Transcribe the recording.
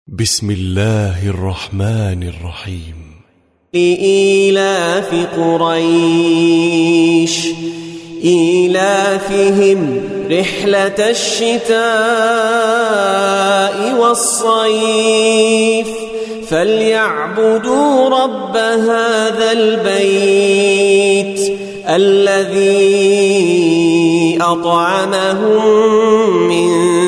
بسم الله الرحمن الرحيم. لإيلاف قريش إيلافهم رحلة الشتاء والصيف فليعبدوا رب هذا البيت الذي أطعمهم من